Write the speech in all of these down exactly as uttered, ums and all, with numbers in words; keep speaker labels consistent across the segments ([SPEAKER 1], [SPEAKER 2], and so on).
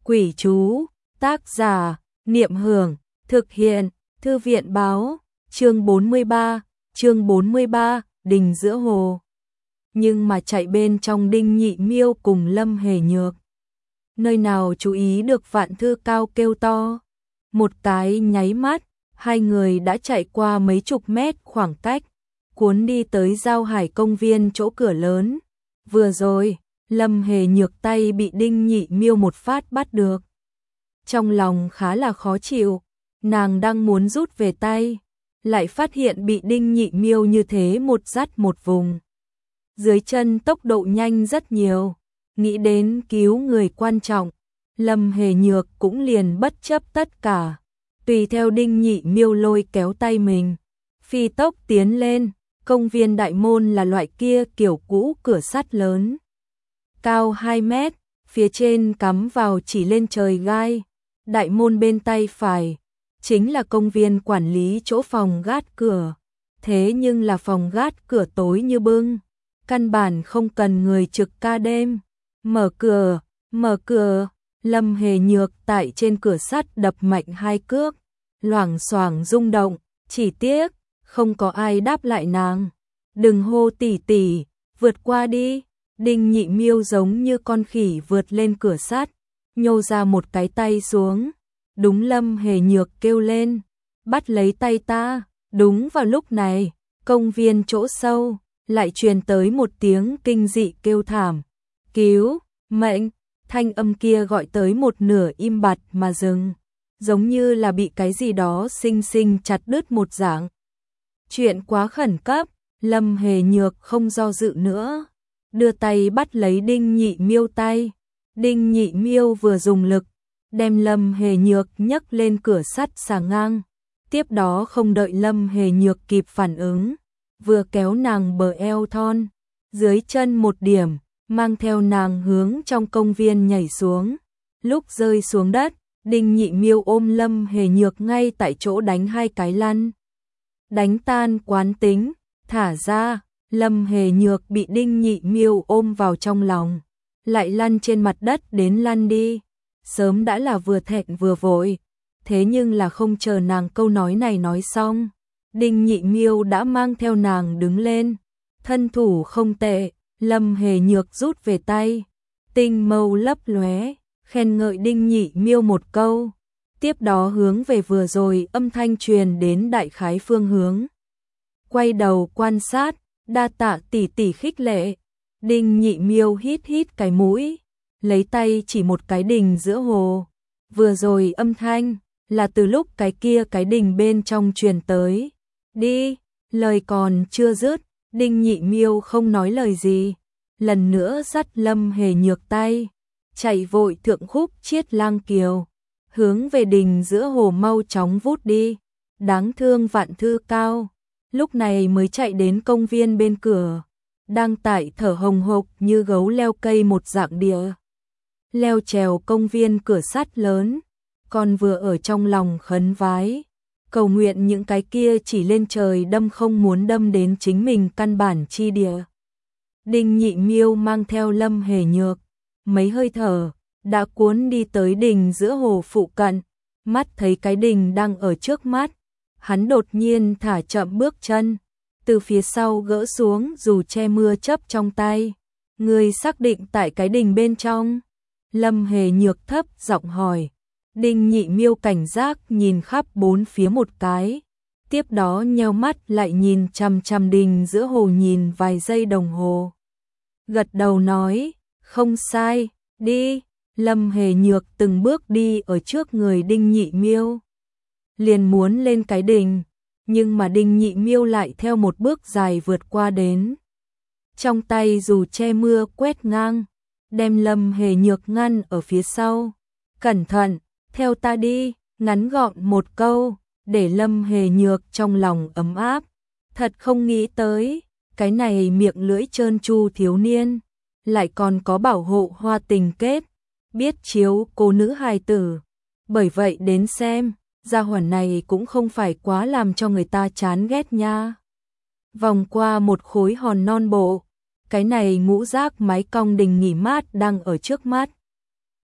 [SPEAKER 1] Quỷ chú, tác giả, Niệm Hưởng, thực hiện, Thư viện báo, chương bốn mươi ba, chương bốn mươi ba, đình giữa hồ. Nhưng mà chạy bên trong Đinh Nhị Miêu cùng Lâm Hề Nhược. Nơi nào chú ý được Vạn Thư Cao kêu to. Một cái nháy mắt, hai người đã chạy qua mấy chục mét khoảng cách, cuốn đi tới Giao Hải công viên chỗ cửa lớn. Vừa rồi, Lâm Hề Nhược tay bị Đinh Nhị Miêu một phát bắt được. Trong lòng khá là khó chịu, nàng đang muốn rút về tay, lại phát hiện bị Đinh Nhị Miêu như thế một dắt một vùng. Dưới chân tốc độ nhanh rất nhiều, nghĩ đến cứu người quan trọng, Lâm Hề Nhược cũng liền bất chấp tất cả, tùy theo Đinh Nhị Miêu lôi kéo tay mình, phi tốc tiến lên. Công viên đại môn là loại kia kiểu cũ cửa sắt lớn, cao hai mét, phía trên cắm vào chỉ lên trời gai. Đại môn bên tay phải chính là công viên quản lý chỗ phòng gác cửa, thế nhưng là phòng gác cửa tối như bưng, căn bản không cần người trực ca đêm. Mở cửa, mở cửa, Lâm Hề Nhược tại trên cửa sắt đập mạnh hai cước, loảng xoảng rung động, chỉ tiếc không có ai đáp lại nàng. Đừng hô tỷ tỷ, vượt qua đi. Đinh Nhị Miêu giống như con khỉ vượt lên cửa sắt, nhô ra một cái tay xuống. Đúng, Lâm Hề Nhược kêu lên, bắt lấy tay ta. Đúng vào lúc này, công viên chỗ sâu lại truyền tới một tiếng kinh dị kêu thảm. Cứu, mệnh, thanh âm kia gọi tới một nửa im bặt mà dừng, giống như là bị cái gì đó xinh xinh chặt đứt một dạng. Chuyện quá khẩn cấp, Lâm Hề Nhược không do dự nữa, đưa tay bắt lấy Đinh Nhị Miêu tay. Đinh Nhị Miêu vừa dùng lực, đem Lâm Hề Nhược nhấc lên cửa sắt xà ngang. Tiếp đó không đợi Lâm Hề Nhược kịp phản ứng, vừa kéo nàng bờ eo thon, dưới chân một điểm, mang theo nàng hướng trong công viên nhảy xuống. Lúc rơi xuống đất, Đinh Nhị Miêu ôm Lâm Hề Nhược ngay tại chỗ đánh hai cái lăn. Đánh tan quán tính, thả ra, Lâm Hề Nhược bị Đinh Nhị Miêu ôm vào trong lòng, lại lăn trên mặt đất đến lăn đi. Sớm đã là vừa thẹn vừa vội, thế nhưng là không chờ nàng câu nói này nói xong, Đinh Nhị Miêu đã mang theo nàng đứng lên. Thân thủ không tệ, Lâm Hề Nhược rút về tay, tinh mâu lấp lóe, khen ngợi Đinh Nhị Miêu một câu. Tiếp đó hướng về vừa rồi âm thanh truyền đến đại khái phương hướng. Quay đầu quan sát, đa tạ tỷ tỷ khích lệ. Đinh Nhị Miêu hít hít cái mũi, lấy tay chỉ một cái đình giữa hồ. Vừa rồi âm thanh là từ lúc cái kia cái đình bên trong truyền tới. Đi, lời còn chưa dứt, Đinh Nhị Miêu không nói lời gì, lần nữa dắt Lâm Hề Nhược tay, chạy vội thượng khúc Chiết Lang Kiều, hướng về đình giữa hồ mau chóng vút đi. Đáng thương Vạn Thư Cao, lúc này mới chạy đến công viên bên cửa, đang tại thở hồng hộc như gấu leo cây một dạng địa. Leo trèo công viên cửa sắt lớn, còn vừa ở trong lòng khấn vái, cầu nguyện những cái kia chỉ lên trời đâm không muốn đâm đến chính mình căn bản chi địa. Đinh Nhị Miêu mang theo Lâm Hề Nhược, mấy hơi thở đã cuốn đi tới đình giữa hồ phụ cận. Mắt thấy cái đình đang ở trước mắt, hắn đột nhiên thả chậm bước chân, từ phía sau gỡ xuống dù che mưa chấp trong tay. Người xác định tại cái đình bên trong? Lâm Hề Nhược thấp giọng hỏi. Đinh Nhị Miêu cảnh giác nhìn khắp bốn phía một cái, tiếp đó nheo mắt lại nhìn chằm chằm đình giữa hồ nhìn vài giây đồng hồ. Gật đầu nói, không sai, đi. Lâm Hề Nhược từng bước đi ở trước người Đinh Nhị Miêu, liền muốn lên cái đình, nhưng mà Đinh Nhị Miêu lại theo một bước dài vượt qua đến. Trong tay dù che mưa quét ngang, đem Lâm Hề Nhược ngăn ở phía sau. Cẩn thận, theo ta đi, ngắn gọn một câu, để Lâm Hề Nhược trong lòng ấm áp. Thật không nghĩ tới, cái này miệng lưỡi trơn tru thiếu niên, lại còn có bảo hộ hoa tình kết, biết chiếu cô nữ hài tử. Bởi vậy đến xem, gia hỏa này cũng không phải quá làm cho người ta chán ghét nha. Vòng qua một khối hòn non bộ, cái này ngũ giác mái cong đình nghỉ mát đang ở trước mắt.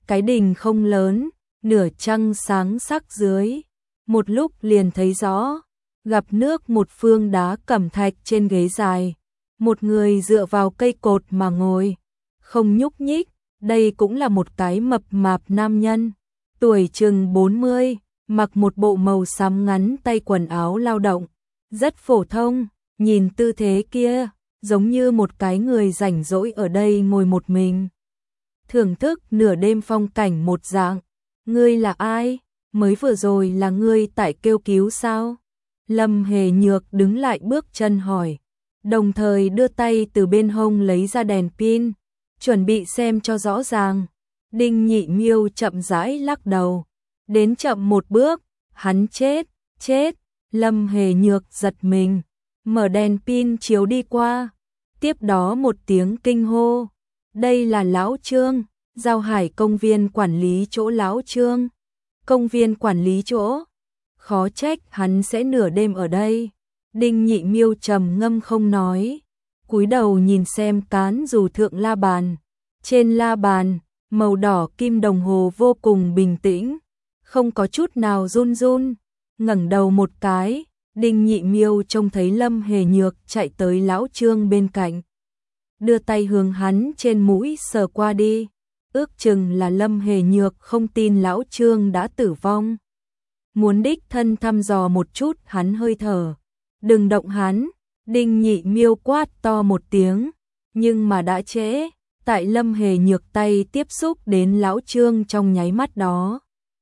[SPEAKER 1] cái đình không lớn, nửa trăng sáng sắc dưới, một lúc liền thấy rõ, gặp nước một phương đá cẩm thạch trên ghế dài, một người dựa vào cây cột mà ngồi, không nhúc nhích, đây cũng là một cái mập mạp nam nhân, tuổi chừng bốn mươi, mặc một bộ màu xám ngắn tay quần áo lao động, rất phổ thông, nhìn tư thế kia, giống như một cái người rảnh rỗi ở đây ngồi một mình. Thưởng thức nửa đêm phong cảnh một dạng, ngươi là ai? Mới vừa rồi là ngươi tại kêu cứu sao? Lâm Hề Nhược đứng lại bước chân hỏi, đồng thời đưa tay từ bên hông lấy ra đèn pin, chuẩn bị xem cho rõ ràng. Đinh Nhị Miêu chậm rãi lắc đầu, đến chậm một bước, hắn chết, chết. Lâm Hề Nhược giật mình, mở đèn pin chiếu đi qua, tiếp đó một tiếng kinh hô, đây là Lão Trương, Giao Hải công viên quản lý chỗ Lão Trương. Công viên quản lý chỗ, khó trách hắn sẽ nửa đêm ở đây. Đinh Nhị Miêu trầm ngâm không nói, cúi đầu nhìn xem cán dù thượng la bàn. Trên la bàn, màu đỏ kim đồng hồ vô cùng bình tĩnh, không có chút nào run run. Ngẩng đầu một cái, Đinh Nhị Miêu trông thấy Lâm Hề Nhược chạy tới Lão Trương bên cạnh, đưa tay hướng hắn trên mũi sờ qua đi. Ước chừng là Lâm Hề Nhược không tin Lão Trương đã tử vong, muốn đích thân thăm dò một chút hắn hơi thở. Đừng động hắn, Đinh Nhị Miêu quát to một tiếng, nhưng mà đã trễ, tại Lâm Hề Nhược tay tiếp xúc đến Lão Trương trong nháy mắt đó,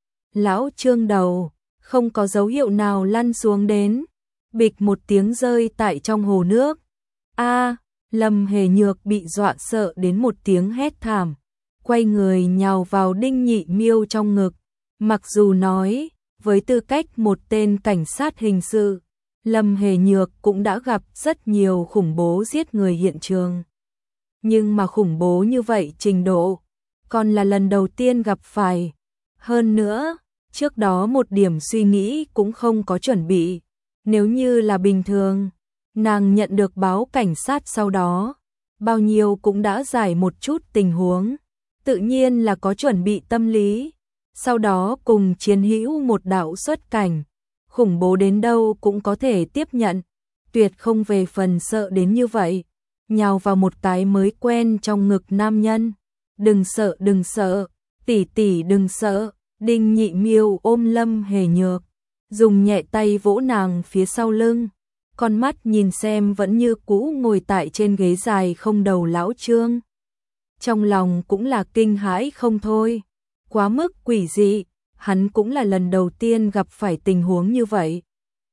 [SPEAKER 1] Lão Trương đầu không có dấu hiệu nào lăn xuống đến, bịch một tiếng rơi tại trong hồ nước. A, Lâm Hề Nhược bị dọa sợ đến một tiếng hét thảm, quay người nhào vào Đinh Nhị Miêu trong ngực. Mặc dù nói, với tư cách một tên cảnh sát hình sự, Lâm Hề Nhược cũng đã gặp rất nhiều khủng bố giết người hiện trường. Nhưng mà khủng bố như vậy trình độ, còn là lần đầu tiên gặp phải. Hơn nữa, trước đó một điểm suy nghĩ cũng không có chuẩn bị. Nếu như là bình thường, nàng nhận được báo cảnh sát sau đó, bao nhiêu cũng đã giải một chút tình huống. Tự nhiên là có chuẩn bị tâm lý, sau đó cùng chiến hữu một đạo xuất cảnh, khủng bố đến đâu cũng có thể tiếp nhận, tuyệt không về phần sợ đến như vậy, nhào vào một cái mới quen trong ngực nam nhân. Đừng sợ, đừng sợ, tỷ tỷ đừng sợ. Đinh Nhị Miêu ôm Lâm Hề Nhược, dùng nhẹ tay vỗ nàng phía sau lưng, con mắt nhìn xem vẫn như cũ ngồi tại trên ghế dài không đầu Lão Trương. Trong lòng cũng là kinh hãi không thôi, quá mức quỷ dị, hắn cũng là lần đầu tiên gặp phải tình huống như vậy.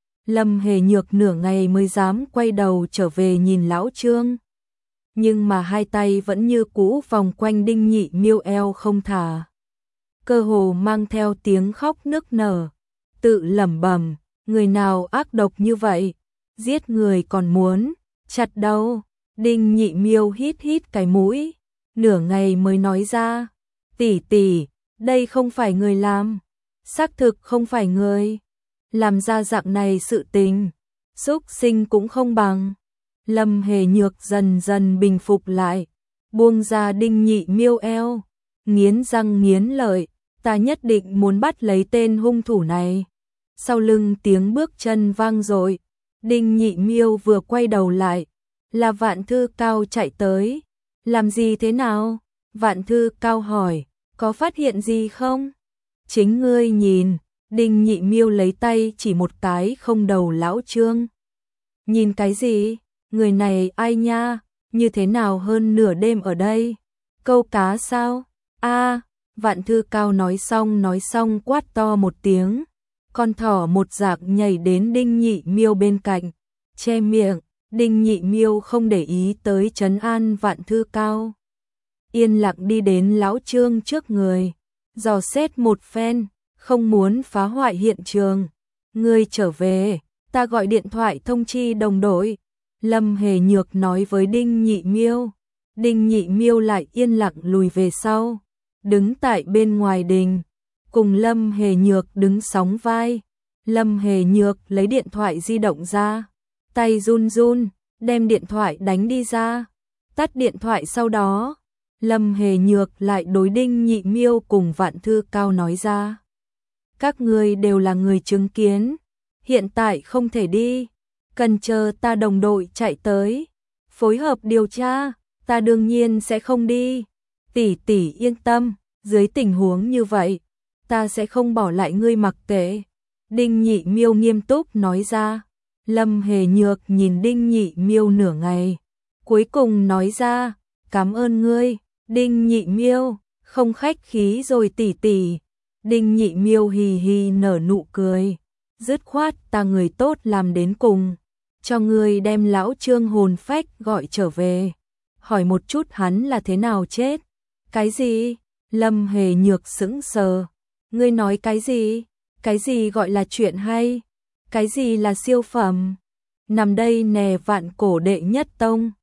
[SPEAKER 1] Lâm Hề Nhược nửa ngày mới dám quay đầu trở về nhìn Lão Trương, nhưng mà hai tay vẫn như cũ vòng quanh Đinh Nhị Miêu eo không thả, cơ hồ mang theo tiếng khóc nức nở, tự lẩm bẩm, người nào ác độc như vậy, giết người còn muốn chặt đầu. Đinh Nhị Miêu hít hít cái mũi, nửa ngày mới nói ra, tỷ tỷ, đây không phải người làm, xác thực không phải người làm ra dạng này sự tình, xúc sinh cũng không bằng. Lâm Hề Nhược dần dần bình phục lại, buông ra Đinh Nhị Miêu eo, nghiến răng nghiến lợi, ta nhất định muốn bắt lấy tên hung thủ này. Sau lưng tiếng bước chân vang dội, Đinh Nhị Miêu vừa quay đầu lại, là Vạn Thư Cao chạy tới. Làm gì thế nào? Vạn Thư Cao hỏi, có phát hiện gì không? Chính ngươi nhìn. Đinh Nhị Miêu lấy tay chỉ một cái không đầu Lão Trương. Nhìn cái gì? Người này ai nha? Như thế nào hơn nửa đêm ở đây? Câu cá sao? A, Vạn Thư Cao nói xong nói xong quát to một tiếng, con thỏ một dạng nhảy đến Đinh Nhị Miêu bên cạnh, che miệng. Đinh Nhị Miêu không để ý tới trấn an Vạn Thư Cao, yên lặng đi đến Lão Trương trước người, dò xét một phen, không muốn phá hoại hiện trường. Ngươi trở về, ta gọi điện thoại thông chi đồng đội. Lâm Hề Nhược nói với Đinh Nhị Miêu. Đinh Nhị Miêu lại yên lặng lùi về sau, đứng tại bên ngoài đình, cùng Lâm Hề Nhược đứng sóng vai. Lâm Hề Nhược lấy điện thoại di động ra, tay run run, đem điện thoại đánh đi ra, tắt điện thoại sau đó, Lâm Hề Nhược lại đối Đinh Nhị Miêu cùng Vạn Thư Cao nói ra. Các ngươi đều là người chứng kiến, hiện tại không thể đi, cần chờ ta đồng đội chạy tới, phối hợp điều tra, ta đương nhiên sẽ không đi. Tỷ tỷ yên tâm, dưới tình huống như vậy, ta sẽ không bỏ lại ngươi mặc kệ. Đinh Nhị Miêu nghiêm túc nói ra. Lâm Hề Nhược nhìn Đinh Nhị Miêu nửa ngày, cuối cùng nói ra, cảm ơn ngươi, Đinh Nhị Miêu, không khách khí rồi tỷ tỷ. Đinh Nhị Miêu hì hì nở nụ cười, dứt khoát ta người tốt làm đến cùng, cho ngươi đem lão Trương hồn phách gọi trở về, hỏi một chút hắn là thế nào chết. Cái gì? Lâm Hề Nhược sững sờ, ngươi nói cái gì? Cái gì gọi là chuyện hay? Cái gì là siêu phẩm? Nằm đây nè vạn cổ đệ nhất tông,